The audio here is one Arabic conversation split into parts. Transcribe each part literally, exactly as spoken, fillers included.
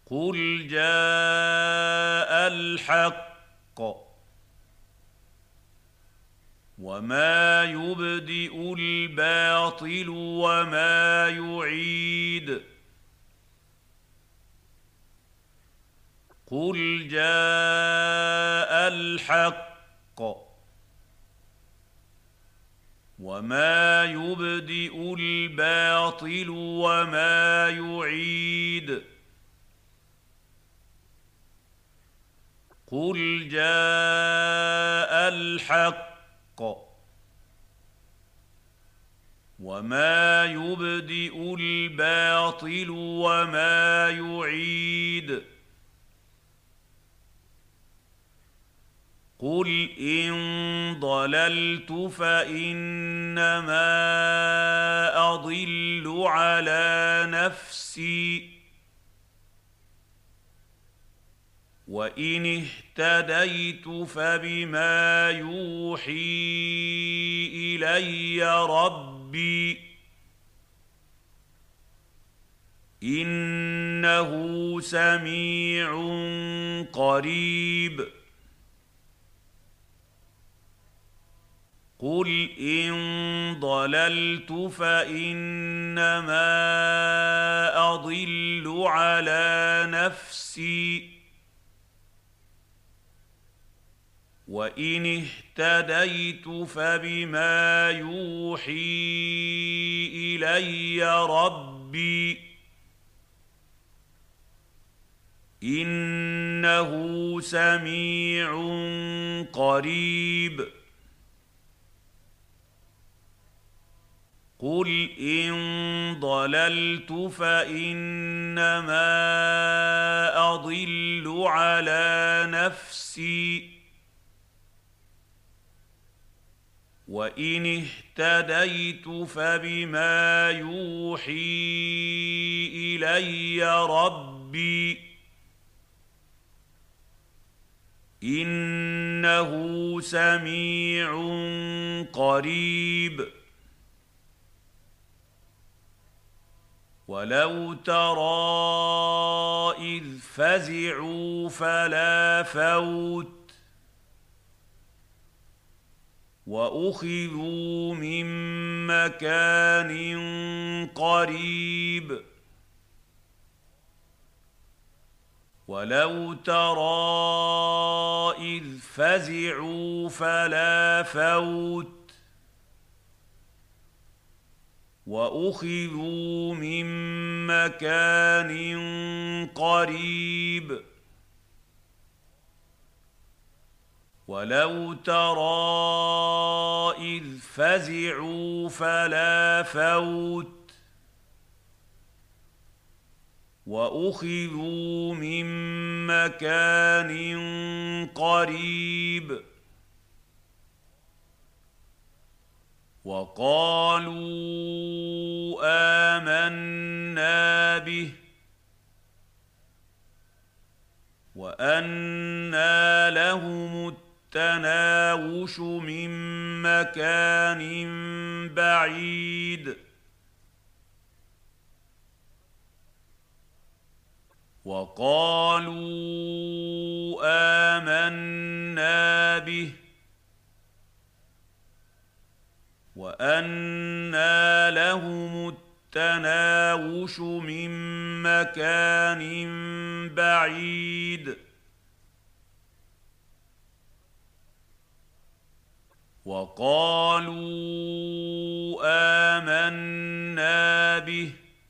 قل جاء الحق وما يبدئ الباطل وما يعيد قل جاء الحق وما يبدئ الباطل وما يعيد قل جاء الحق وما يبدئ الباطل وما يعيد قل إن ضللت فإنما أضل على نفسي وإن اهتديت فبما يوحي إلي ربي إنه سميع قريب قل إن ضللت فإنما أضل على نفسي وإن اهتديت فبما يوحي إلي ربي إنه سميع قريب قل إن ضللت فإنما أضل على نفسي وإن اهتديت فبما يوحي إلي ربي إنه سميع قريب ولو ترى إذ فزعوا فلا فوت وأخذوا من مكان قريب ولو ترى إذ فزعوا فلا فوت وأخذوا من مكان قريب ولو ترى إذ فزعوا فلا فوت وأخذوا من مكان قريب وقالوا آمنا به وأنى لهم التناوش من مكان بعيد وقالوا آمنا به وأنى لهم التناوش من مكان بعيد وقالوا آمنا به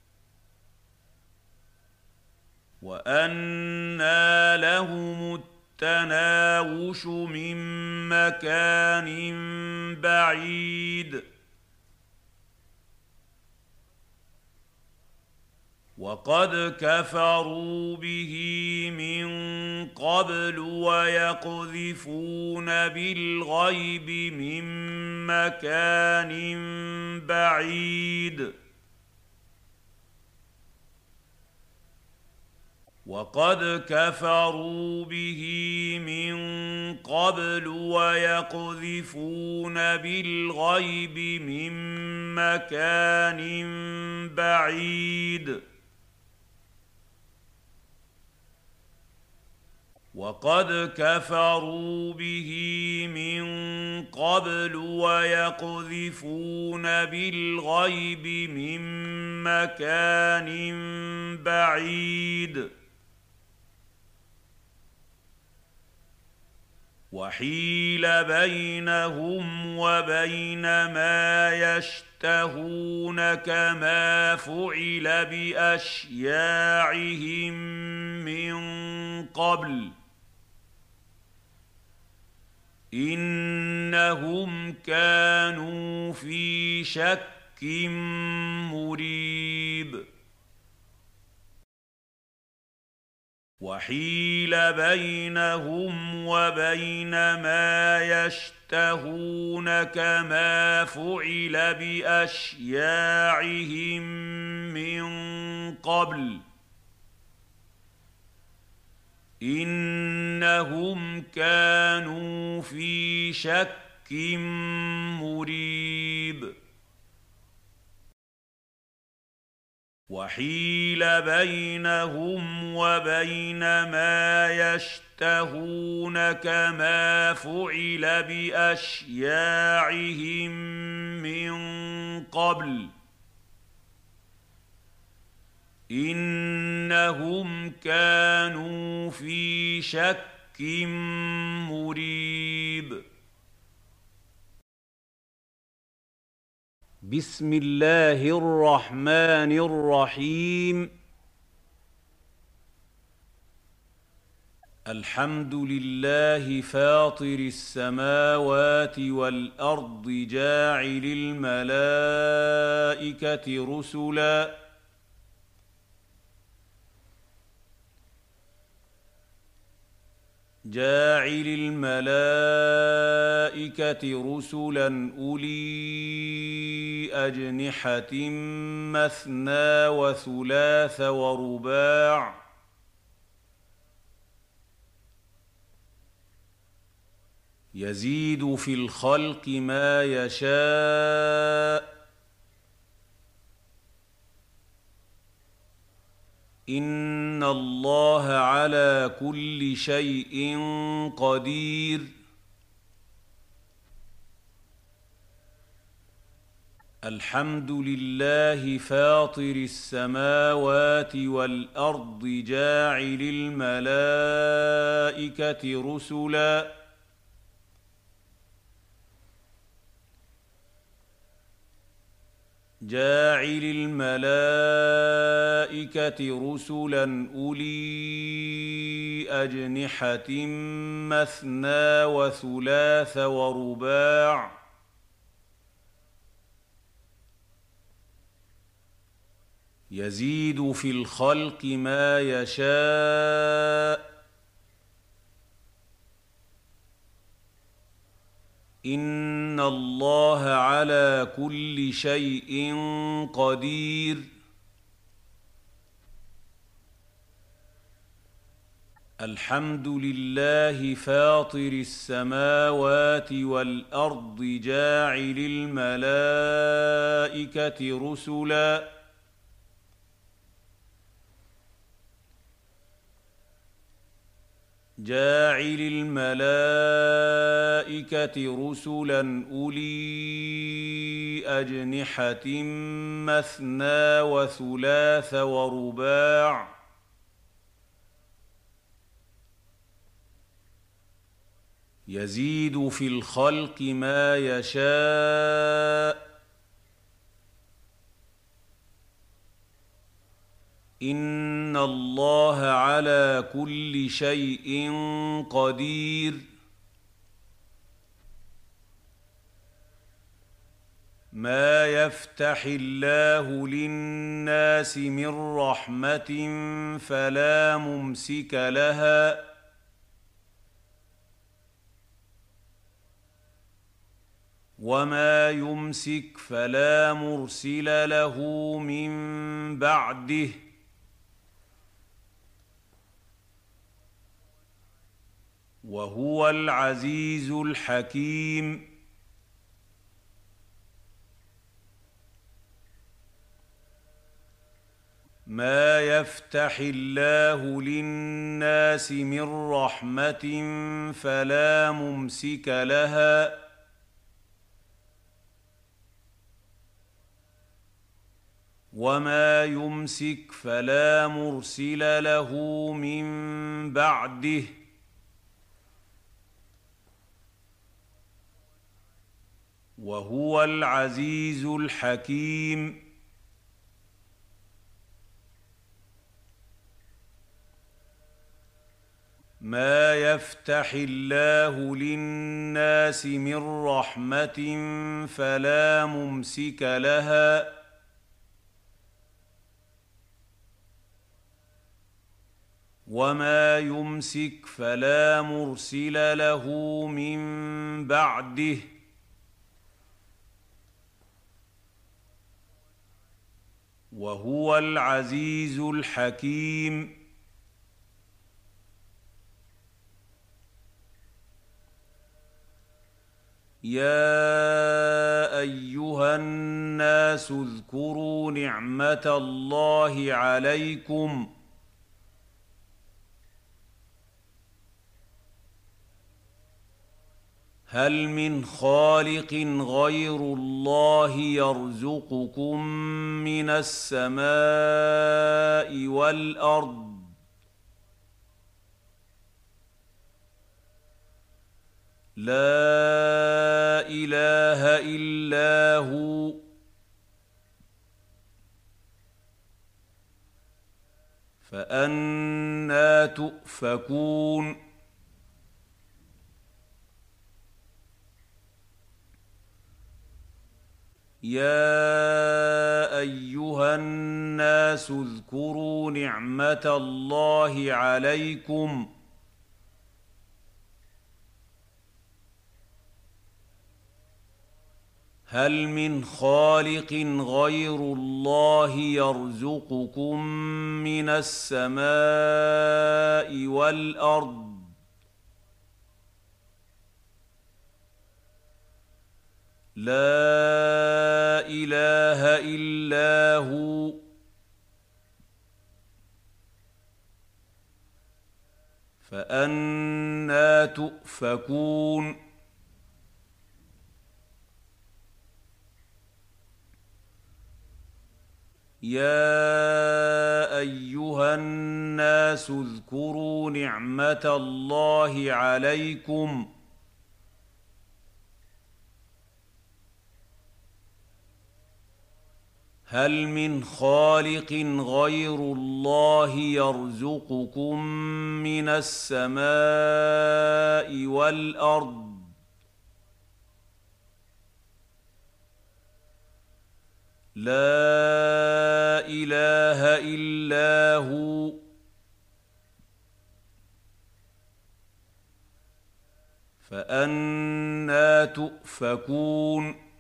وأنى لهم التناوش من مكان بعيد وقد كفروا به من قبل ويقذفون بالغيب من مكان بعيد وقد كفروا به من قبل ويقذفون بالغيب من مكان بعيد وقد كفروا به من قبل ويقذفون بالغيب من مكان بعيد وحيل بينهم وبين ما يشتهون كما فعل بأشياعهم من قبل إنهم كانوا في شك مريب وحيل بينهم وبين ما يشتهون كما فعل بأشياعهم من قبل إنهم كانوا في شك مريب وحيل بينهم وبين ما يشتهون كما فعل بأشياعهم من قبل إنهم كانوا في شك مريب بسم الله الرحمن الرحيم الحمد لله فاطر السماوات والأرض جاعل الملائكة رسلاً جاعل الملائكة رسلا أولي أجنحة مثنى وثلاث ورباع يزيد في الخلق ما يشاء إن الله على كل شيء قدير الحمد لله فاطر السماوات والأرض جاعل الملائكة رسلاً جاعل الملائكة رسلا أولي أجنحة مثنى وثلاث ورباع يزيد في الخلق ما يشاء إن الله على كل شيء قدير الحمد لله فاطر السماوات والأرض جاعل الملائكة رسلاً جاعل الملائكة رسلا أولي أجنحة مثنى وثلاث ورباع يزيد في الخلق ما يشاء إن الله على كل شيء قدير ما يفتح الله للناس من رحمة فلا ممسك لها وما يمسك فلا مرسل له من بعده وهو العزيز الحكيم ما يفتح الله للناس من رحمة فلا ممسك لها وما يمسك فلا مرسل له من بعده وهو العزيز الحكيم. ما يفتح الله للناس من رحمة فلا ممسك لها وما يمسك فلا مرسل له من بعده وهو العزيز الحكيم. يا أيها الناس اذكروا نعمة الله عليكم هل من خالق غير الله يرزقكم من السماء والأرض لا إله إلا هو فأنى تؤفكون. يا أيها الناس اذكروا نعمة الله عليكم هل من خالق غير الله يرزقكم من السماء والأرض لا إله إلا هو فأنى تؤفكون. يا أيها الناس اذكروا نعمة الله عليكم هل من خالق غير الله يرزقكم من السماء والأرض لا إله إلا هو فأنى تؤفكون.